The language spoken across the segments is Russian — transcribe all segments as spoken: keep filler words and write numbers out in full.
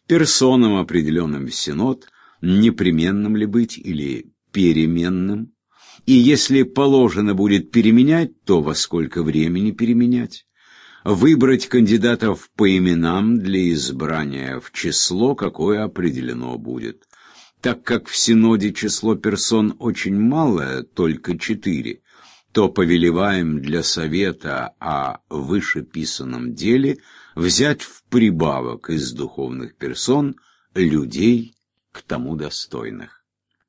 персонам, определенным в Синод, непременным ли быть или переменным, и если положено будет переменять, то во сколько времени переменять, выбрать кандидатов по именам для избрания в число, какое определено будет. Так как в Синоде число персон очень малое, только четыре, то повелеваем для совета о вышеписанном деле взять в прибавок из духовных персон людей к тому достойных.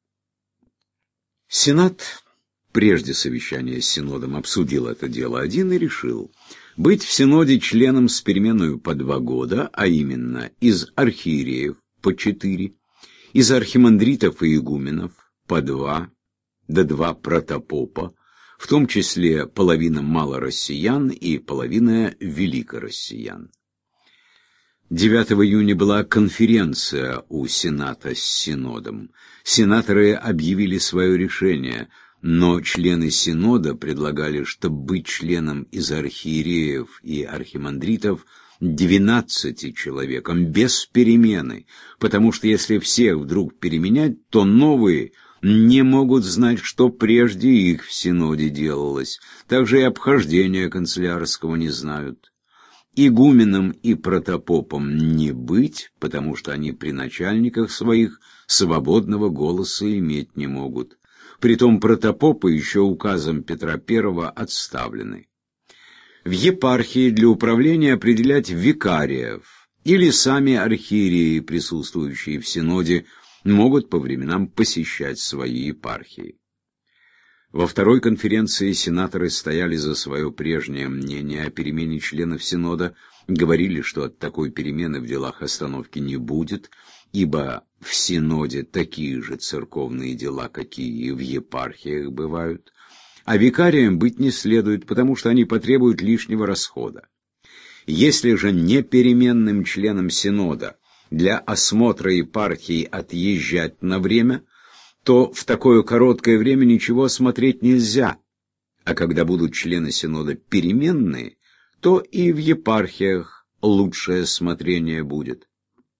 Сенат, прежде совещания с Синодом, обсудил это дело один и решил быть в Синоде членом с переменную по два года, а именно из архиереев по четыре, из архимандритов и игуменов по два, да два протопопа, в том числе половина малороссиян и половина великороссиян. девятого июня была конференция у Сената с Синодом. Сенаторы объявили свое решение, но члены Синода предлагали, чтобы быть членом из архиереев и архимандритов двенадцати человеком, без перемены, потому что если всех вдруг переменять, то новые не могут знать, что прежде их в Синоде делалось, также и обхождения канцелярского не знают. Игуменам и протопопам не быть, потому что они при начальниках своих свободного голоса иметь не могут. Притом протопопы еще указом Петра Первого отставлены. В епархии для управления определять викариев, или сами архиереи, присутствующие в Синоде, могут по временам посещать свои епархии. Во второй конференции сенаторы стояли за свое прежнее мнение о перемене членов Синода, говорили, что от такой перемены в делах остановки не будет, ибо в Синоде такие же церковные дела, какие и в епархиях бывают, а викариям быть не следует, потому что они потребуют лишнего расхода. Если же непеременным членам Синода для осмотра епархии отъезжать на время, то в такое короткое время ничего смотреть нельзя, а когда будут члены Синода переменные, то и в епархиях лучшее смотрение будет.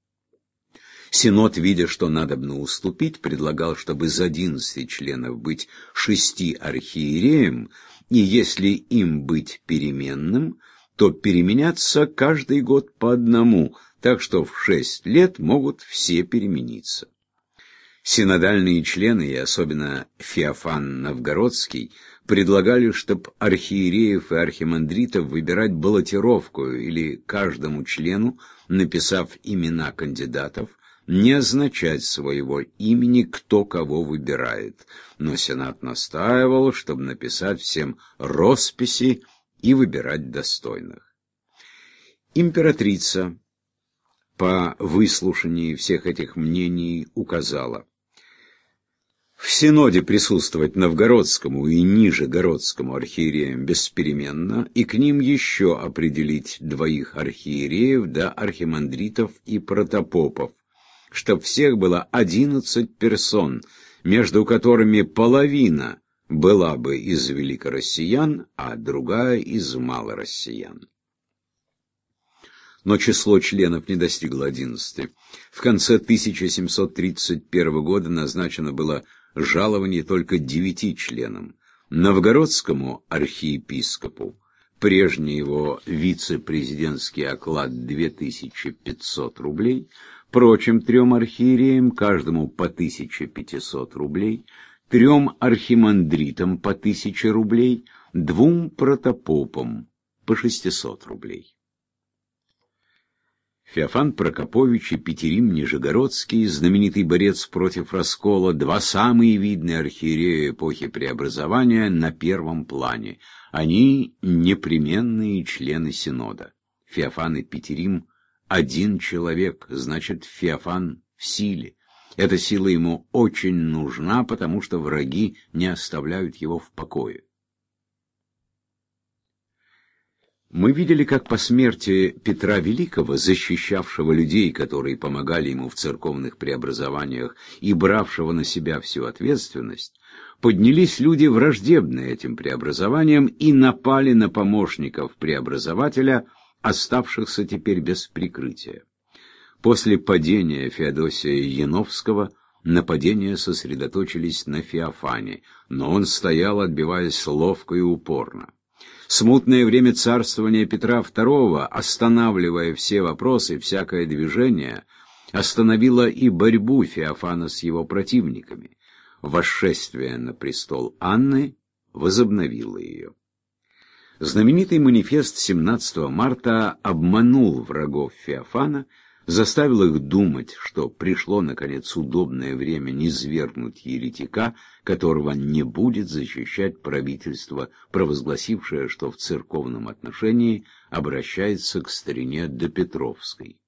Синод, видя, что надобно уступить, предлагал, чтобы из одиннадцати членов быть шести архиереям, и если им быть переменным, то переменяться каждый год по одному, так что в шесть лет могут все перемениться. Синодальные члены, и особенно Феофан Новгородский, предлагали, чтобы архиереев и архимандритов выбирать баллотировкою или каждому члену, написав имена кандидатов, не означать своего имени, кто кого выбирает. Но Сенат настаивал, чтобы написать всем росписи и выбирать достойных. Императрица по выслушании всех этих мнений указала: в Синоде присутствовать новгородскому и нижегородскому архиереям беспеременно, и к ним еще определить двоих архиереев да архимандритов и протопопов, чтоб всех было одиннадцать персон, между которыми половина была бы из великороссиян, а другая из малороссиян. Но число членов не достигло одиннадцати. В конце тысяча семьсот тридцать первого года назначено было жалование только девяти членам: новгородскому архиепископу, прежний его вице-президентский оклад две тысячи пятьсот рублей, прочим трем архиереям каждому по тысяче пятьсот рублей, трем архимандритам по тысяче рублей, двум протопопам по шестьсот рублей. Феофан Прокопович и Петерим Нижегородский, знаменитый борец против раскола, два самые видные архиереи эпохи преобразования, на первом плане. Они непременные члены Синода. Феофан и Петерим — один человек, значит, Феофан в силе. Эта сила ему очень нужна, потому что враги не оставляют его в покое. Мы видели, как по смерти Петра Великого, защищавшего людей, которые помогали ему в церковных преобразованиях, и бравшего на себя всю ответственность, поднялись люди, враждебные этим преобразованиям, и напали на помощников преобразователя, оставшихся теперь без прикрытия. После падения Феодосия Яновского нападения сосредоточились на Феофане, но он стоял, отбиваясь ловко и упорно. Смутное время царствования Петра второго, останавливая все вопросы, всякое движение, остановило и борьбу Феофана с его противниками. Восшествие на престол Анны возобновило ее. Знаменитый манифест семнадцатого марта обманул врагов Феофана, заставил их думать, что пришло, наконец, удобное время низвергнуть еретика, которого не будет защищать правительство, провозгласившее, что в церковном отношении обращается к старине допетровской.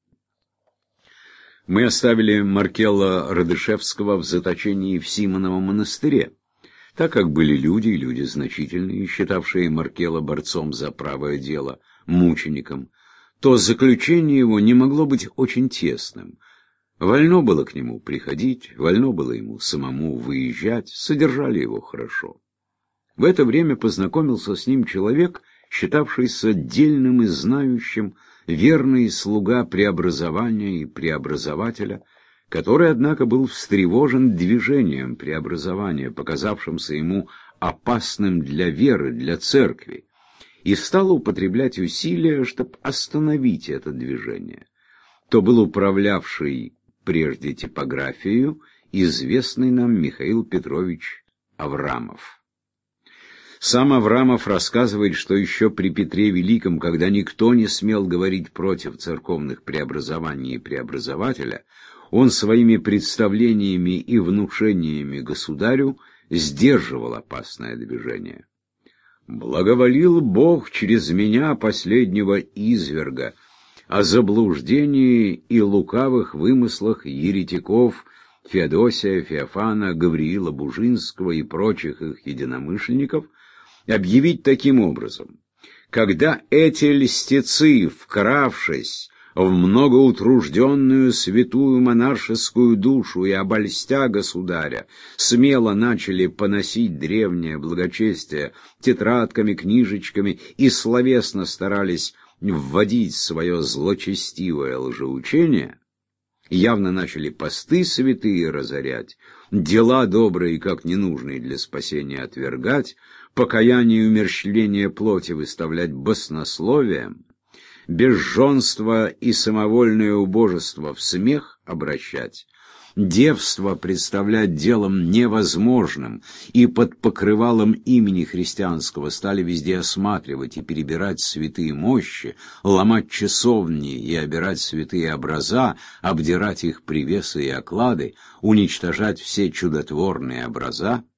Мы оставили Маркелла Радышевского в заточении в Симоновом монастыре, так как были люди, и люди значительные, считавшие Маркелла борцом за правое дело, мучеником, то заключение его не могло быть очень тесным. Вольно было к нему приходить, вольно было ему самому выезжать, содержали его хорошо. В это время познакомился с ним человек, считавшийся дельным и знающим, верный слуга преобразования и преобразователя, который, однако, был встревожен движением преобразования, показавшимся ему опасным для веры, для церкви, и стал употреблять усилия, чтобы остановить это движение. То был управлявший прежде типографией известный нам Михаил Петрович Аврамов. Сам Аврамов рассказывает, что еще при Петре Великом, когда никто не смел говорить против церковных преобразований и преобразователя, он своими представлениями и внушениями государю сдерживал опасное движение. «Благоволил Бог через меня, последнего изверга, о заблуждении и лукавых вымыслах еретиков Феодосия, Феофана, Гавриила Бужинского и прочих их единомышленников, объявить таким образом: когда эти льстецы, вкравшись в многоутружденную святую монаршескую душу и обольстя государя, смело начали поносить древнее благочестие тетрадками, книжечками и словесно старались вводить свое злочестивое лжеучение, явно начали посты святые разорять, дела добрые, как ненужные для спасения, отвергать, покаяние и умерщвление плоти выставлять баснословием, безженство и самовольное убожество в смех обращать, девство представлять делом невозможным, и под покрывалом имени христианского стали везде осматривать и перебирать святые мощи, ломать часовни и обирать святые образа, обдирать их привесы и оклады, уничтожать все чудотворные образа,